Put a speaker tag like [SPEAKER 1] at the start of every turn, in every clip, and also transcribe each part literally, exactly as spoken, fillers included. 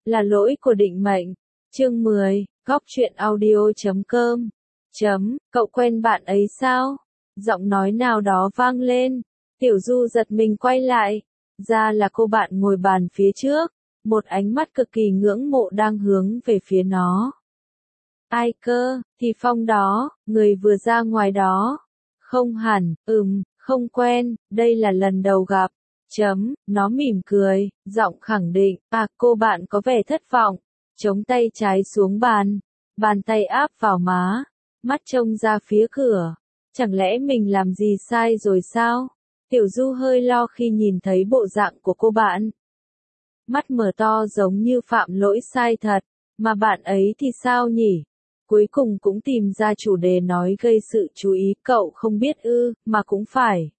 [SPEAKER 1] Là lỗi của định mệnh. Chương mười, góc truyện audio chấm com. Chấm, cậu quen bạn ấy sao? Giọng nói nào đó vang lên. Tiểu Du giật mình quay lại. Ra là cô bạn ngồi bàn phía trước. Một ánh mắt cực kỳ ngưỡng mộ đang hướng về phía nó. Ai cơ, thì Phong đó, người vừa ra ngoài đó. Không hẳn, ừm, không quen, đây là lần đầu gặp. Chấm, nó mỉm cười, giọng khẳng định, à cô bạn có vẻ thất vọng. Chống tay trái xuống bàn, bàn tay áp vào má, mắt trông ra phía cửa. Chẳng lẽ mình làm gì sai rồi sao? Tiểu Du hơi lo khi nhìn thấy bộ dạng của cô bạn. Mắt mở to giống như phạm lỗi sai thật, mà bạn ấy thì sao nhỉ? Cuối cùng cũng tìm ra chủ đề nói gây sự chú ý, cậu không biết ư, mà cũng phải.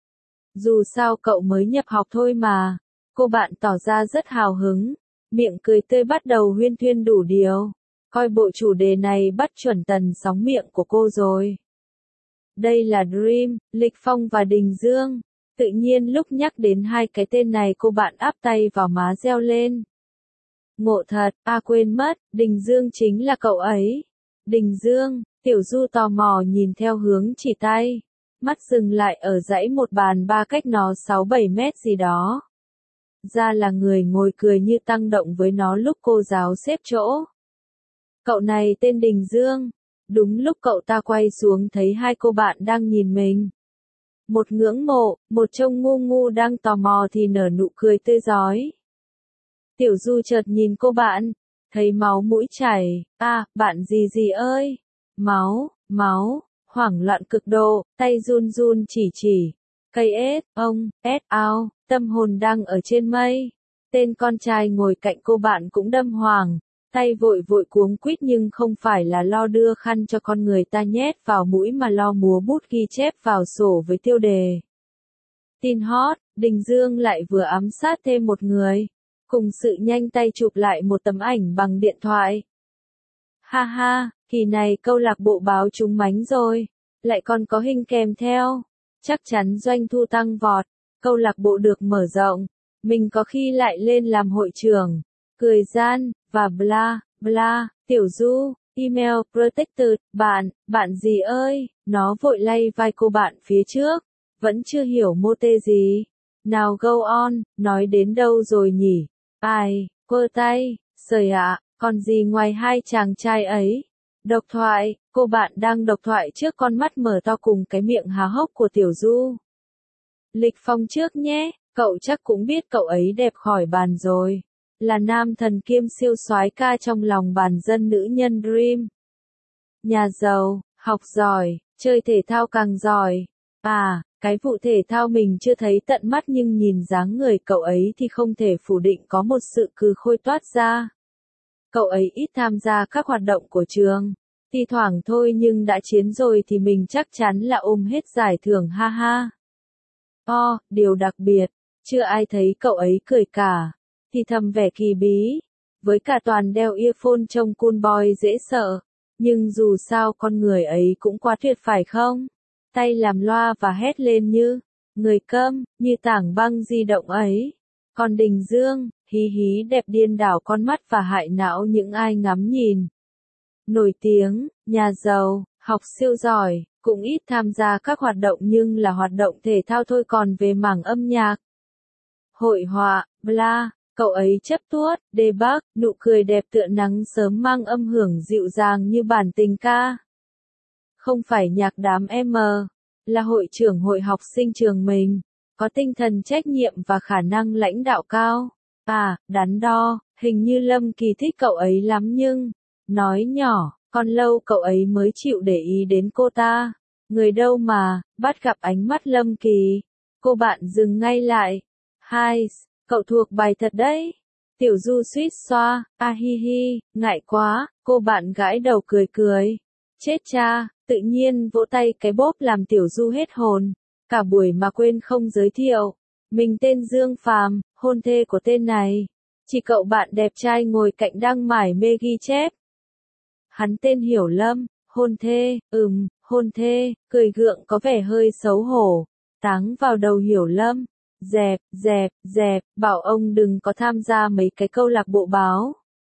[SPEAKER 1] Dù sao cậu mới nhập học thôi mà. Cô bạn tỏ ra rất hào hứng, miệng cười tươi bắt đầu huyên thuyên đủ điều. Coi bộ chủ đề này bắt chuẩn tần sóng miệng của cô rồi. Đây là Dream, Lịch Phong và Đình Dương. Tự nhiên lúc nhắc đến hai cái tên này cô bạn áp tay vào má reo lên. Ngộ thật, à quên mất, Đình Dương chính là cậu ấy. Đình Dương, Tiểu Du tò mò nhìn theo hướng chỉ tay. Mắt dừng lại ở dãy một bàn ba cách nó sáu bảy mét gì đó. Ra là người ngồi cười như tăng động với nó lúc cô giáo xếp chỗ. Cậu này tên Đình Dương. Đúng lúc cậu ta quay xuống thấy hai cô bạn đang nhìn mình. Một ngưỡng mộ, một trông ngu ngu đang tò mò thì nở nụ cười tươi rói. Tiểu Du chợt nhìn cô bạn, thấy máu mũi chảy, à, bạn gì gì ơi? Máu, máu, hoảng loạn cực độ, tay run run chỉ chỉ. Cây ết, ông, ết ao, tâm hồn đang ở trên mây. Tên con trai ngồi cạnh cô bạn cũng đâm hoàng, tay vội vội cuống quýt nhưng không phải là lo đưa khăn cho con người ta nhét vào mũi mà lo múa bút ghi chép vào sổ với tiêu đề. Tin hot, Đình Dương lại vừa ám sát thêm một người. Cùng sự nhanh tay chụp lại một tấm ảnh bằng điện thoại. Ha ha, kỳ này câu lạc bộ báo trúng mánh rồi. Lại còn có hình kèm theo. Chắc chắn doanh thu tăng vọt. Câu lạc bộ được mở rộng. Mình có khi lại lên làm hội trưởng. Cười gian, và bla, bla. Tiểu Du, email protected, bạn, bạn gì ơi. Nó vội lay vai cô bạn phía trước. Vẫn chưa hiểu mô tê gì. Nào go on, nói đến đâu rồi nhỉ? Ai, quơ tay, sời ạ, còn gì ngoài hai chàng trai ấy? Độc thoại, cô bạn đang độc thoại trước con mắt mở to cùng cái miệng há hốc của Tiểu Du. Lịch Phong trước nhé, cậu chắc cũng biết cậu ấy đẹp khỏi bàn rồi. Là nam thần kiêm siêu soái ca trong lòng bàn dân nữ nhân Dream. Nhà giàu, học giỏi, chơi thể thao càng giỏi. À, cái vụ thể thao mình chưa thấy tận mắt nhưng nhìn dáng người cậu ấy thì không thể phủ định có một sự cừ khôi toát ra. Cậu ấy ít tham gia các hoạt động của trường. Thi thoảng thôi nhưng đã chiến rồi thì mình chắc chắn là ôm hết giải thưởng ha ha. O, điều đặc biệt, chưa ai thấy cậu ấy cười cả. Thì thầm vẻ kỳ bí. Với cả toàn đeo earphone trông cool boy dễ sợ. Nhưng dù sao con người ấy cũng quá tuyệt phải không? Tay làm loa và hét lên như người câm, như tảng băng di động ấy. Còn Đình Dương, hí hí đẹp điên đảo con mắt và hại não những ai ngắm nhìn. Nổi tiếng, nhà giàu, học siêu giỏi, cũng ít tham gia các hoạt động nhưng là hoạt động thể thao thôi, còn về mảng âm nhạc, hội họa, bla, cậu ấy chấp tuốt, đề bác, nụ cười đẹp tựa nắng sớm mang âm hưởng dịu dàng như bản tình ca. Không phải nhạc đám M, là hội trưởng hội học sinh trường mình, có tinh thần trách nhiệm và khả năng lãnh đạo cao. À, đắn đo, hình như Lâm Kỳ thích cậu ấy lắm nhưng, nói nhỏ, còn lâu cậu ấy mới chịu để ý đến cô ta. Người đâu mà, bắt gặp ánh mắt Lâm Kỳ, cô bạn dừng ngay lại. Hai, cậu thuộc bài thật đấy. Tiểu Du suýt xoa, a hi hi, ngại quá, cô bạn gãi đầu cười cười. Chết cha, tự nhiên vỗ tay cái bóp làm Tiểu Du hết hồn. Cả buổi mà quên không giới thiệu. Mình tên Dương Phàm, hôn thê của tên này. Chỉ cậu bạn đẹp trai ngồi cạnh đang mải mê ghi chép. Hắn tên Hiểu Lâm, hôn thê, ừm, hôn thê, cười gượng có vẻ hơi xấu hổ. Táng vào đầu Hiểu Lâm. Dẹp, dẹp, dẹp, bảo ông đừng có tham gia mấy cái câu lạc bộ báo.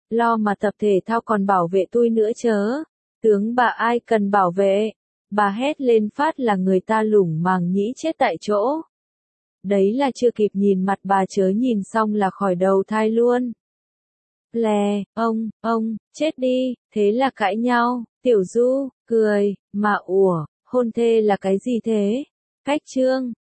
[SPEAKER 1] lo mà tập thể thao còn bảo vệ tôi nữa chớ. Tướng bà ai cần bảo vệ. Bà hét lên phát là người ta lủng màng nhĩ chết tại chỗ. Đấy là chưa kịp nhìn mặt bà chớ nhìn xong là khỏi đầu thai luôn. Lè, ông, ông, chết đi, thế là cãi nhau, Tiểu Du, cười, mà ủa, hôn thê là cái gì thế? Cách trương,